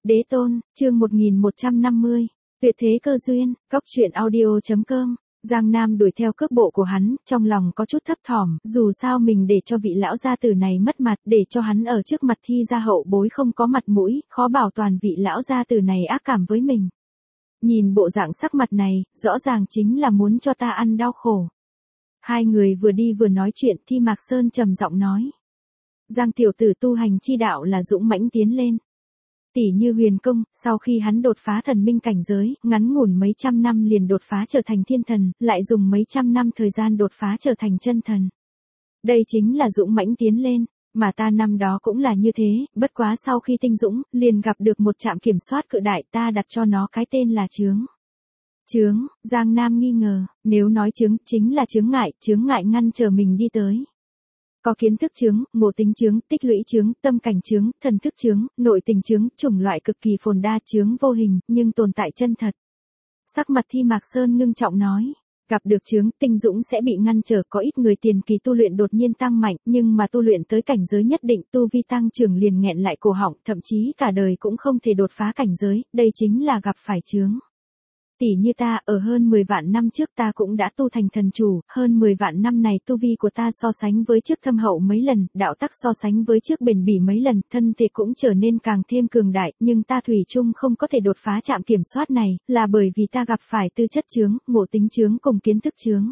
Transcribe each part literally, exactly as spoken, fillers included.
Đế tôn, chương một nghìn một trăm năm mươi. Tuyệt thế cơ duyên, cóc truyện audio.com. Giang Nam đuổi theo cước bộ của hắn, trong lòng có chút thấp thỏm, dù sao mình để cho vị lão gia tử này mất mặt, để cho hắn ở trước mặt thi gia hậu bối không có mặt mũi, khó bảo toàn vị lão gia tử này ác cảm với mình. Nhìn bộ dạng sắc mặt này, rõ ràng chính là muốn cho ta ăn đau khổ. Hai người vừa đi vừa nói chuyện, Thi Mạc Sơn trầm giọng nói. Giang tiểu tử tu hành chi đạo là dũng mãnh tiến lên. Tỷ như Huyền Công, sau khi hắn đột phá thần minh cảnh giới, ngắn ngủn mấy trăm năm liền đột phá trở thành thiên thần, lại dùng mấy trăm năm thời gian đột phá trở thành chân thần. Đây chính là dũng mãnh tiến lên, mà ta năm đó cũng là như thế, bất quá sau khi tinh dũng, liền gặp được một trạm kiểm soát cự đại, ta đặt cho nó cái tên là chướng. Chướng, Giang Nam nghi ngờ, nếu nói chướng, chính là chướng ngại, chướng ngại ngăn trở mình đi tới. Có kiến thức chướng, ngộ tính chướng, tích lũy chướng, tâm cảnh chướng, thần thức chướng, nội tình chướng, chủng loại cực kỳ phồn đa chướng vô hình, nhưng tồn tại chân thật. Sắc mặt Thi Mạc Sơn ngưng trọng nói, gặp được chướng, tinh dũng sẽ bị ngăn trở, có ít người tiền kỳ tu luyện đột nhiên tăng mạnh, nhưng mà tu luyện tới cảnh giới nhất định, tu vi tăng trưởng liền nghẹn lại cổ họng, thậm chí cả đời cũng không thể đột phá cảnh giới, đây chính là gặp phải chướng. Tỷ như ta, ở hơn mười vạn năm trước ta cũng đã tu thành thần chủ, hơn mười vạn năm này tu vi của ta so sánh với trước thâm hậu mấy lần, đạo tắc so sánh với trước bền bỉ mấy lần, thân thể cũng trở nên càng thêm cường đại, nhưng ta thủy chung không có thể đột phá trạm kiểm soát này, là bởi vì ta gặp phải tư chất chướng, ngộ tính chướng cùng kiến thức chướng.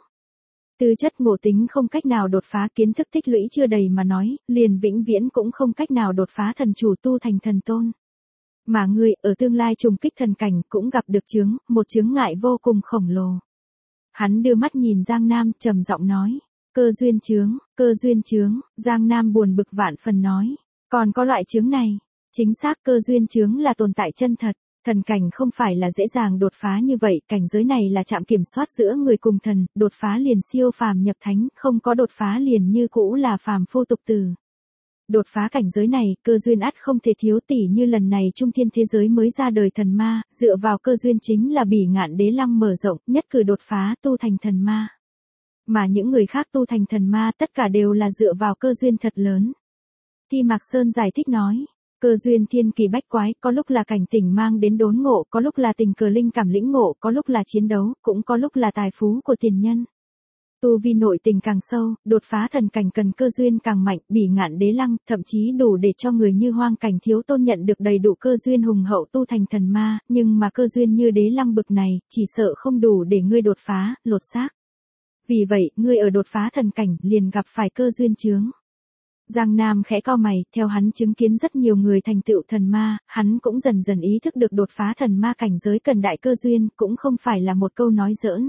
Tư chất ngộ tính không cách nào đột phá, kiến thức tích lũy chưa đầy mà nói, liền vĩnh viễn cũng không cách nào đột phá thần chủ tu thành thần tôn. Mà ngươi, ở tương lai trùng kích thần cảnh cũng gặp được chướng, một chướng ngại vô cùng khổng lồ. Hắn đưa mắt nhìn Giang Nam, trầm giọng nói, cơ duyên chướng, cơ duyên chướng, Giang Nam buồn bực vạn phần nói, còn có loại chướng này, chính xác cơ duyên chướng là tồn tại chân thật, thần cảnh không phải là dễ dàng đột phá như vậy, cảnh giới này là trạm kiểm soát giữa người cùng thần, đột phá liền siêu phàm nhập thánh, không có đột phá liền như cũ là phàm phu tục tử. Đột phá cảnh giới này, cơ duyên ắt không thể thiếu, tỷ như lần này trung thiên thế giới mới ra đời thần ma, dựa vào cơ duyên chính là Bỉ Ngạn Đế Lăng mở rộng, nhất cử đột phá tu thành thần ma. Mà những người khác tu thành thần ma tất cả đều là dựa vào cơ duyên thật lớn. Thi Mạc Sơn giải thích nói, cơ duyên thiên kỳ bách quái, có lúc là cảnh tỉnh mang đến đốn ngộ, có lúc là tình cờ linh cảm lĩnh ngộ, có lúc là chiến đấu, cũng có lúc là tài phú của tiền nhân. Tu vi nội tình càng sâu, đột phá thần cảnh cần cơ duyên càng mạnh, Bỉ Ngạn Đế Lăng, thậm chí đủ để cho người như Hoang Cảnh Thiếu Tôn nhận được đầy đủ cơ duyên hùng hậu tu thành thần ma, nhưng mà cơ duyên như Đế Lăng bực này, chỉ sợ không đủ để ngươi đột phá, lột xác. Vì vậy, ngươi ở đột phá thần cảnh, liền gặp phải cơ duyên chướng. Giang Nam khẽ cau mày, theo hắn chứng kiến rất nhiều người thành tựu thần ma, hắn cũng dần dần ý thức được đột phá thần ma cảnh giới cần đại cơ duyên, cũng không phải là một câu nói giỡn.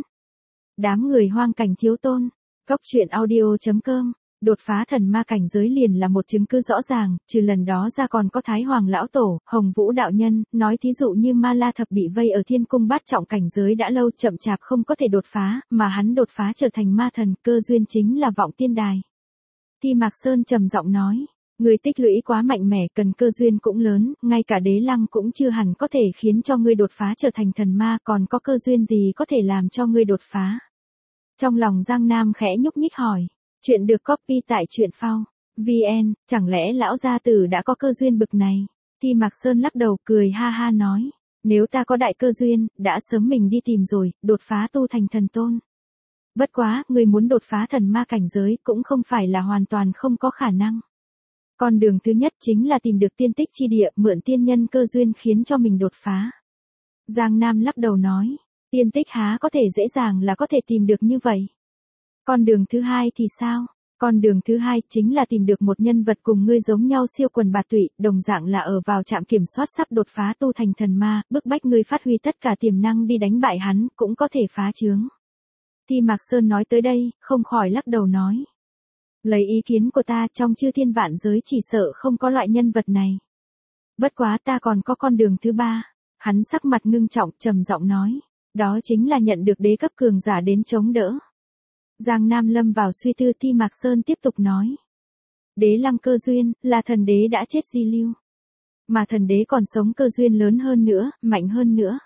Đám người Hoang Cảnh Thiếu Tôn, cóc truyện audio.com, đột phá thần ma cảnh giới liền là một chứng cứ rõ ràng, trừ lần đó ra còn có Thái Hoàng Lão Tổ, Hồng Vũ Đạo Nhân, nói thí dụ như Ma La Thập bị vây ở thiên cung bát trọng cảnh giới đã lâu chậm chạp không có thể đột phá, mà hắn đột phá trở thành ma thần, cơ duyên chính là vọng tiên đài. Thi Mạc Sơn trầm giọng nói, người tích lũy quá mạnh mẽ, cần cơ duyên cũng lớn, ngay cả Đế Lăng cũng chưa hẳn có thể khiến cho ngươi đột phá trở thành thần ma, còn có cơ duyên gì có thể làm cho ngươi đột phá. Trong lòng Giang Nam khẽ nhúc nhích hỏi, chuyện được copy tại truyện phao vê en, chẳng lẽ lão gia tử đã có cơ duyên bực này? Thi Mạc Sơn lắc đầu cười ha ha nói, nếu ta có đại cơ duyên, đã sớm mình đi tìm rồi, đột phá tu thành thần tôn. Bất quá, người muốn đột phá thần ma cảnh giới cũng không phải là hoàn toàn không có khả năng. Con đường thứ nhất chính là tìm được tiên tích chi địa, mượn tiên nhân cơ duyên khiến cho mình đột phá. Giang Nam lắc đầu nói, tiên tích há có thể dễ dàng là có thể tìm được như vậy. Con đường thứ hai thì sao? Con đường thứ hai chính là tìm được một nhân vật cùng ngươi giống nhau siêu quần bạt tụy, đồng dạng là ở vào trạm kiểm soát sắp đột phá tu thành thần ma, bức bách ngươi phát huy tất cả tiềm năng đi đánh bại hắn, cũng có thể phá chướng. Thi Mạc Sơn nói tới đây, không khỏi lắc đầu nói. Lấy ý kiến của ta, trong chư thiên vạn giới chỉ sợ không có loại nhân vật này. Bất quá ta còn có con đường thứ ba. Hắn sắc mặt ngưng trọng, trầm giọng nói. Đó chính là nhận được đế cấp cường giả đến chống đỡ. Giang Nam lâm vào suy tư, Thi Mạc Sơn tiếp tục nói. Đế Lăng cơ duyên, là thần đế đã chết di lưu. Mà thần đế còn sống cơ duyên lớn hơn nữa, mạnh hơn nữa.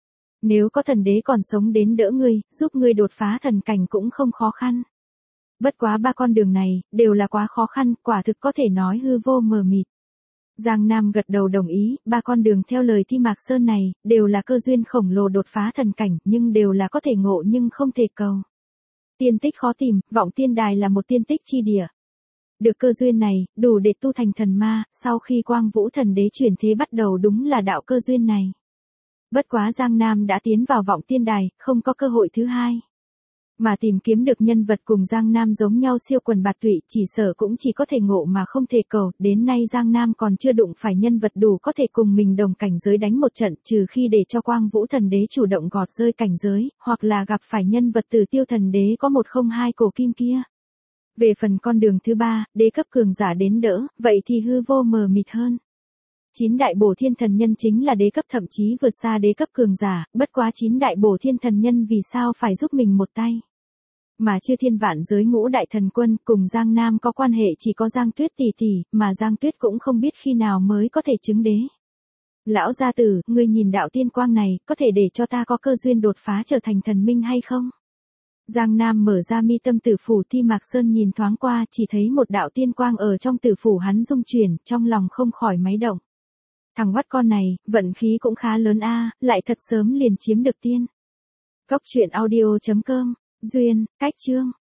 Nếu có thần đế còn sống đến đỡ ngươi, giúp ngươi đột phá thần cảnh cũng không khó khăn. Bất quá ba con đường này, đều là quá khó khăn, quả thực có thể nói hư vô mờ mịt. Giang Nam gật đầu đồng ý, ba con đường theo lời Thi Mạc Sơn này, đều là cơ duyên khổng lồ đột phá thần cảnh, nhưng đều là có thể ngộ nhưng không thể cầu. Tiên tích khó tìm, Vọng Tiên Đài là một tiên tích chi địa. Được cơ duyên này, đủ để tu thành thần ma, sau khi Quang Vũ Thần Đế chuyển thế bắt đầu đúng là đạo cơ duyên này. Bất quá Giang Nam đã tiến vào Vọng Tiên Đài, không có cơ hội thứ hai. Mà tìm kiếm được nhân vật cùng Giang Nam giống nhau siêu quần bạt tụy, chỉ sở cũng chỉ có thể ngộ mà không thể cầu, đến nay Giang Nam còn chưa đụng phải nhân vật đủ có thể cùng mình đồng cảnh giới đánh một trận, trừ khi để cho Quang Vũ Thần Đế chủ động gọt rơi cảnh giới, hoặc là gặp phải nhân vật Tử Tiêu Thần Đế có một không hai cổ kim kia. Về phần con đường thứ ba, đế cấp cường giả đến đỡ, vậy thì hư vô mờ mịt hơn. Chín đại bổ thiên thần nhân chính là đế cấp, thậm chí vượt xa đế cấp cường giả, bất quá chín đại bổ thiên thần nhân vì sao phải giúp mình một tay. Mà chư thiên vạn giới ngũ đại thần quân cùng Giang Nam có quan hệ chỉ có Giang Tuyết tỷ tỷ, mà Giang Tuyết cũng không biết khi nào mới có thể chứng đế. Lão gia tử, ngươi nhìn đạo tiên quang này, có thể để cho ta có cơ duyên đột phá trở thành thần minh hay không? Giang Nam mở ra mi tâm tử phủ, Thi Mạc Sơn nhìn thoáng qua, chỉ thấy một đạo tiên quang ở trong tử phủ hắn dung chuyển, trong lòng không khỏi máy động. Thằng hoắt con này, vận khí cũng khá lớn a, lại thật sớm liền chiếm được tiên. Cốc truyện audio chấm com, duyên, cách chương.